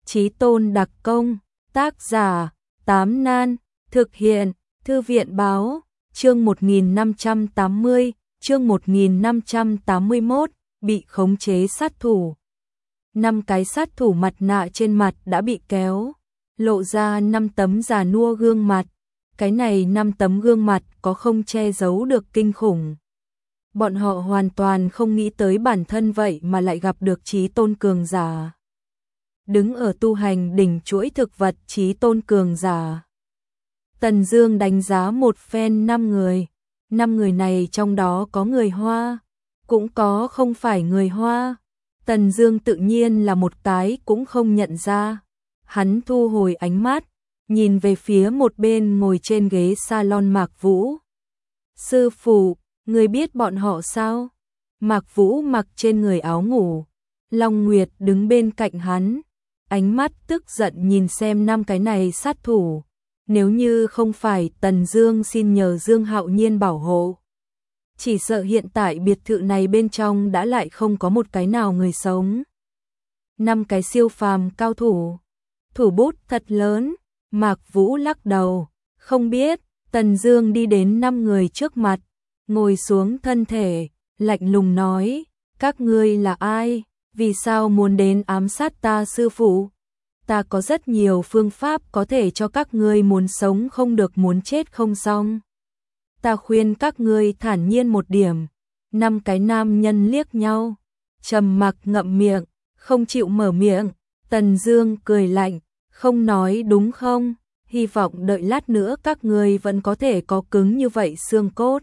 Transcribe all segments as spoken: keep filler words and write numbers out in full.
Chí Tôn đặc công, tác giả, Tám Nan, thực hiện, Thư viện báo, chương một nghìn năm trăm tám mươi, chương một nghìn năm trăm tám mươi mốt, bị khống chế sát thủ. Năm cái sát thủ mặt nạ trên mặt đã bị kéo, lộ ra năm tấm già nua gương mặt. Cái này năm tấm gương mặt có không che giấu được kinh khủng. Bọn họ hoàn toàn không nghĩ tới bản thân vậy mà lại gặp được Chí Tôn cường giả. Đứng ở tu hành đỉnh chuỗi thực vật Chí Tôn cường giả. Tần Dương đánh giá một phen năm người. Năm người này trong đó có người Hoa, cũng có không phải người Hoa. Tần Dương tự nhiên là một cái cũng không nhận ra. Hắn thu hồi ánh mắt, nhìn về phía một bên ngồi trên ghế salon Mạc Vũ. Sư phụ, người biết bọn họ sao? Mạc Vũ mặc trên người áo ngủ. Long Nguyệt đứng bên cạnh hắn, ánh mắt tức giận nhìn xem năm cái này sát thủ. Nếu như không phải Tần Dương xin nhờ Dương Hạo Nhiên bảo hộ, chỉ sợ hiện tại biệt thự này bên trong đã lại không có một cái nào người sống. Năm cái siêu phàm cao thủ, thủ bút thật lớn. Mạc Vũ lắc đầu, không biết. Tần Dương đi đến năm người trước mặt, ngồi xuống thân thể, lạnh lùng nói, các ngươi là ai, vì sao muốn đến ám sát ta sư phụ? Ta có rất nhiều phương pháp có thể cho các ngươi muốn sống không được muốn chết không xong. Ta khuyên các ngươi thản nhiên một điểm. Năm cái nam nhân liếc nhau, trầm mặc ngậm miệng, không chịu mở miệng. Tần Dương cười lạnh, không nói đúng không? Hy vọng đợi lát nữa các ngươi vẫn có thể có cứng như vậy xương cốt.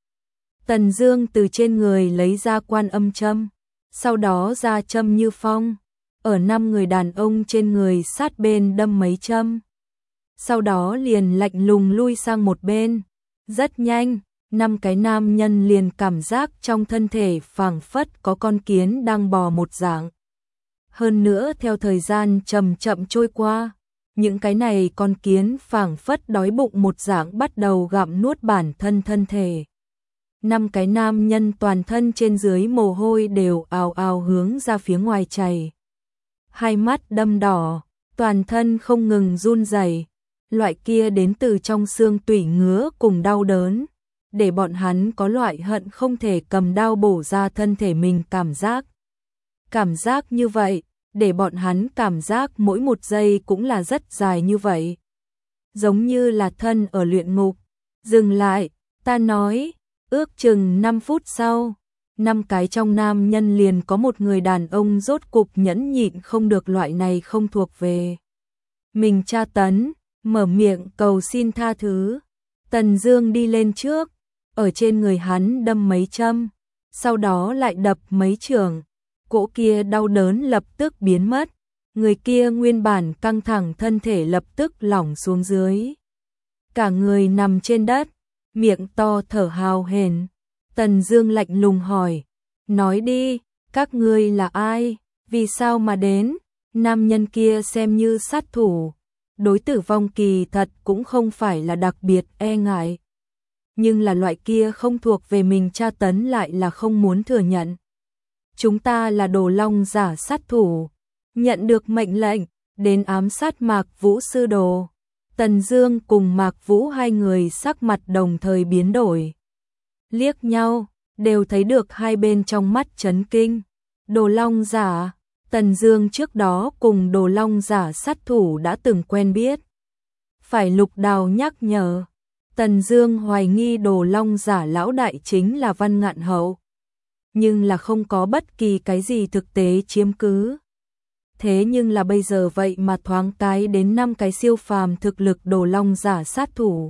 Tần Dương từ trên người lấy ra Quan Âm châm, sau đó ra châm như phong, ở năm người đàn ông trên người sát bên đâm mấy châm. Sau đó liền lạnh lùng lui sang một bên. Rất nhanh, năm cái nam nhân liền cảm giác trong thân thể phảng phất có con kiến đang bò một dạng. Hơn nữa theo thời gian chậm chậm trôi qua, những cái này con kiến phảng phất đói bụng một dạng bắt đầu gặm nuốt bản thân thân thể. Năm cái nam nhân toàn thân trên dưới mồ hôi đều ào ào hướng ra phía ngoài chảy. Hai mắt đâm đỏ, toàn thân không ngừng run rẩy. Loại kia đến từ trong xương tủy ngứa cùng đau đớn, để bọn hắn có loại hận không thể cầm đao bổ ra thân thể mình cảm giác. Cảm giác như vậy, để bọn hắn cảm giác mỗi một giây cũng là rất dài như vậy. Giống như là thân ở luyện ngục. Dừng lại, ta nói, ước chừng năm phút sau, năm cái trong nam nhân liền có một người đàn ông rốt cục nhẫn nhịn không được loại này không thuộc về mình tra tấn, mở miệng cầu xin tha thứ. Tần Dương đi lên trước, ở trên người hắn đâm mấy châm, sau đó lại đập mấy chưởng. Cỗ kia đau đớn lập tức biến mất, người kia nguyên bản căng thẳng thân thể lập tức lỏng xuống dưới. Cả người nằm trên đất, miệng to thở hào hển. Tần Dương lạnh lùng hỏi, nói đi, các ngươi là ai, vì sao mà đến? Nam nhân kia xem như sát thủ, đối tử vong kỳ thật cũng không phải là đặc biệt e ngại. Nhưng là loại kia không thuộc về mình tra tấn lại là không muốn thừa nhận. Chúng ta là Đồ Long giả sát thủ, nhận được mệnh lệnh, đến ám sát Mạc Vũ sư đồ. Tần Dương cùng Mạc Vũ hai người sắc mặt đồng thời biến đổi. Liếc nhau, đều thấy được hai bên trong mắt chấn kinh. Đồ Long giả, Tần Dương trước đó cùng Đồ Long giả sát thủ đã từng quen biết. Phải Lục Đào nhắc nhở, Tần Dương hoài nghi Đồ Long giả lão đại chính là Văn Ngạn Hậu, nhưng là không có bất kỳ cái gì thực tế chiếm cứ. Thế nhưng là bây giờ vậy mà thoáng cái đến năm cái siêu phàm thực lực Đồ Long giả sát thủ.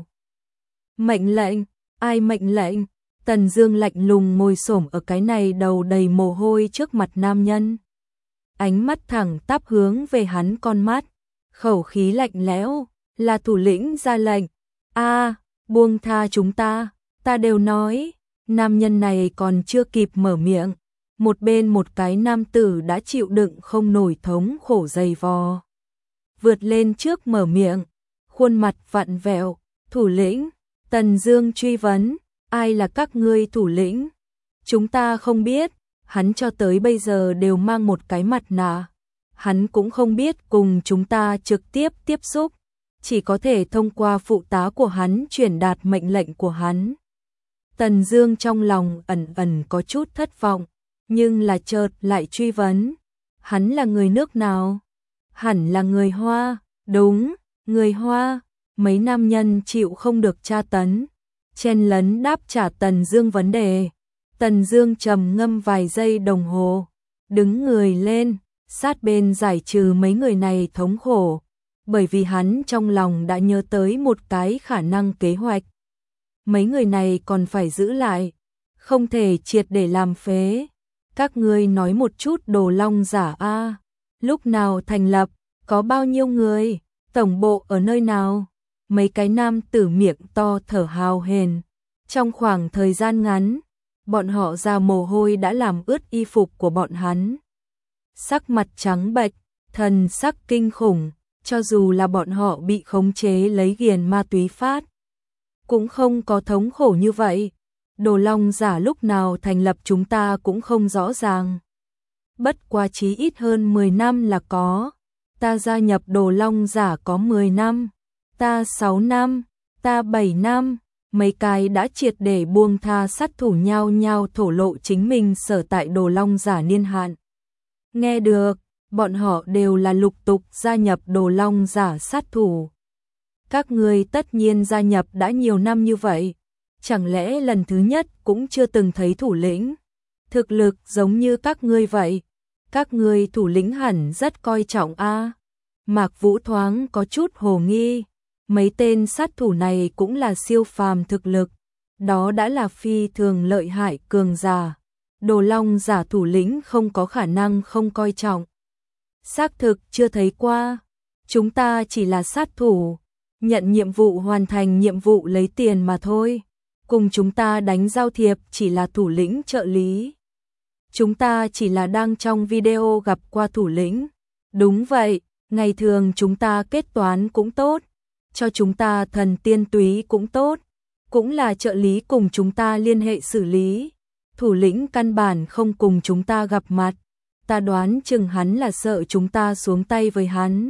Mệnh lệnh, ai mệnh lệnh? Tần Dương lạnh lùng ngồi xổm ở cái này đầu đầy mồ hôi trước mặt nam nhân. Ánh mắt thẳng tắp hướng về hắn con mắt, khẩu khí lạnh lẽo, là thủ lĩnh ra lệnh. A, buông tha chúng ta, ta đều nói. Nam nhân này còn chưa kịp mở miệng, một bên một cái nam tử đã chịu đựng không nổi thống khổ dày vò. Vượt lên trước mở miệng, khuôn mặt vặn vẹo, thủ lĩnh. Tần Dương truy vấn, ai là các ngươi thủ lĩnh? Chúng ta không biết, hắn cho tới bây giờ đều mang một cái mặt nạ. hắn cũng không biết cùng chúng ta trực tiếp tiếp xúc, chỉ có thể thông qua phụ tá của hắn truyền đạt mệnh lệnh của hắn. Tần Dương trong lòng ẩn ẩn có chút thất vọng, nhưng là chợt lại truy vấn, hắn là người nước nào? Hẳn là người Hoa, đúng, người Hoa. Mấy nam nhân chịu không được tra tấn, chen lấn đáp trả Tần Dương vấn đề. Tần Dương trầm ngâm vài giây đồng hồ, đứng người lên, sát bên giải trừ mấy người này thống khổ, bởi vì hắn trong lòng đã nhớ tới một cái khả năng kế hoạch. Mấy người này còn phải giữ lại, không thể triệt để làm phế. Các ngươi nói một chút Đồ Long giả a, lúc nào thành lập, có bao nhiêu người, tổng bộ ở nơi nào? Mấy cái nam tử miệng to thở hào hển. Trong khoảng thời gian ngắn, bọn họ ra mồ hôi đã làm ướt y phục của bọn hắn. Sắc mặt trắng bệch, thần sắc kinh khủng, cho dù là bọn họ bị khống chế lấy ghiền ma túy phát, cũng không có thống khổ như vậy. Đồ Long giả lúc nào thành lập chúng ta cũng không rõ ràng. Bất quá chí ít hơn mười năm là có. Ta gia nhập Đồ Long giả có mười năm, ta sáu năm, ta bảy năm. Mấy cái đã triệt để buông tha sát thủ nhau nhau thổ lộ chính mình sở tại Đồ Long giả niên hạn. Nghe được, bọn họ đều là lục tục gia nhập Đồ Long giả sát thủ. Các ngươi tất nhiên gia nhập đã nhiều năm như vậy, chẳng lẽ lần thứ nhất cũng chưa từng thấy thủ lĩnh? Thực lực giống như các ngươi vậy, các ngươi thủ lĩnh hẳn rất coi trọng a. Mạc Vũ thoáng có chút hồ nghi, mấy tên sát thủ này cũng là siêu phàm thực lực, đó đã là phi thường lợi hại cường giả. Đồ Long giả thủ lĩnh không có khả năng không coi trọng. Xác thực chưa thấy qua, chúng ta chỉ là sát thủ, nhận nhiệm vụ hoàn thành nhiệm vụ lấy tiền mà thôi. Cùng chúng ta đánh giao thiệp chỉ là thủ lĩnh trợ lý. Chúng ta chỉ là đang trong video gặp qua thủ lĩnh. Đúng vậy, ngày thường chúng ta kết toán cũng tốt, cho chúng ta thần tiên túy cũng tốt, cũng là trợ lý cùng chúng ta liên hệ xử lý. Thủ lĩnh căn bản không cùng chúng ta gặp mặt, ta đoán chừng hắn là sợ chúng ta xuống tay với hắn.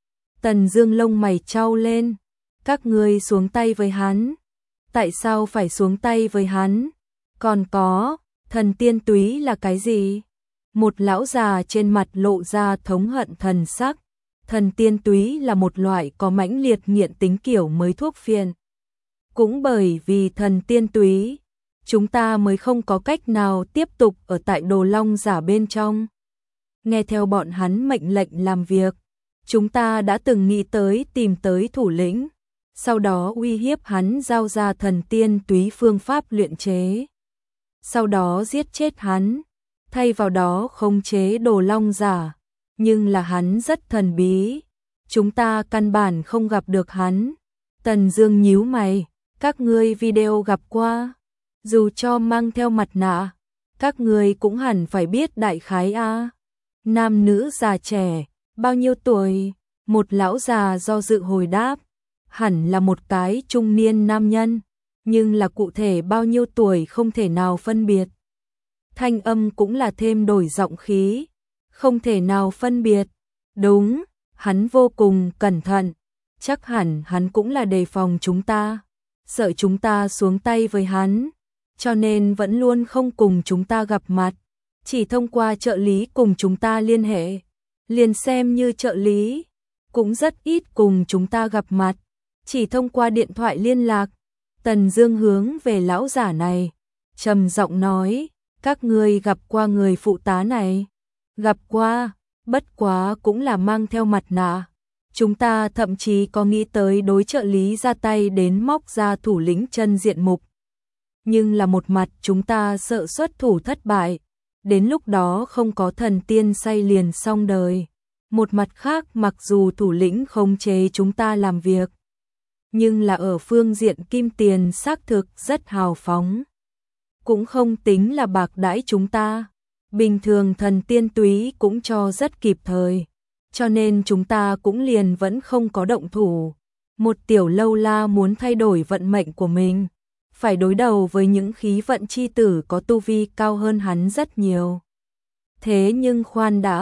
Tần Dương lông mày chau lên, các ngươi xuống tay với hắn? Tại sao phải xuống tay với hắn? Còn có, thần tiên túy là cái gì? Một lão già trên mặt lộ ra thống hận thần sắc. Thần tiên túy là một loại có mãnh liệt nghiện tính kiểu mới thuốc phiện. Cũng bởi vì thần tiên túy, chúng ta mới không có cách nào tiếp tục ở tại Đồ Long giả bên trong. Nghe theo bọn hắn mệnh lệnh làm việc, chúng ta đã từng nghĩ tới tìm tới thủ lĩnh, sau đó uy hiếp hắn giao ra thần tiên túy phương pháp luyện chế. Sau đó giết chết hắn, thay vào đó khống chế Đồ Long giả. Nhưng là hắn rất thần bí, chúng ta căn bản không gặp được hắn. Tần Dương nhíu mày, các ngươi video gặp qua, dù cho mang theo mặt nạ, các ngươi cũng hẳn phải biết đại khái a. Nam nữ già trẻ, bao nhiêu tuổi? Một lão già do dự hồi đáp, hẳn là một cái trung niên nam nhân, nhưng là cụ thể bao nhiêu tuổi không thể nào phân biệt. Thanh âm cũng là thêm đổi giọng khí, không thể nào phân biệt. Đúng, hắn vô cùng cẩn thận, chắc hẳn hắn cũng là đề phòng chúng ta, sợ chúng ta xuống tay với hắn, cho nên vẫn luôn không cùng chúng ta gặp mặt, chỉ thông qua trợ lý cùng chúng ta liên hệ. Liền xem như trợ lý, cũng rất ít cùng chúng ta gặp mặt, chỉ thông qua điện thoại liên lạc. Tần Dương hướng về lão giả này, trầm giọng nói, các ngươi gặp qua người phụ tá này? Gặp qua, bất quá cũng là mang theo mặt nạ. Chúng ta thậm chí có nghĩ tới đối trợ lý ra tay đến móc ra thủ lĩnh chân diện mục. Nhưng là một mặt chúng ta sợ xuất thủ thất bại, đến lúc đó không có thần tiên say liền xong đời. Một mặt khác mặc dù thủ lĩnh khống chế chúng ta làm việc, nhưng là ở phương diện kim tiền xác thực rất hào phóng, cũng không tính là bạc đãi chúng ta. Bình thường thần tiên túy cũng cho rất kịp thời, cho nên chúng ta cũng liền vẫn không có động thủ. Một tiểu lâu la muốn thay đổi vận mệnh của mình, phải đối đầu với những khí vận chi tử có tu vi cao hơn hắn rất nhiều. Thế nhưng khoan đã,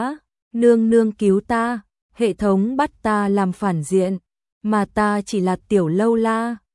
Nương nương cứu ta, hệ thống bắt ta làm phản diện, mà ta chỉ là tiểu lâu la.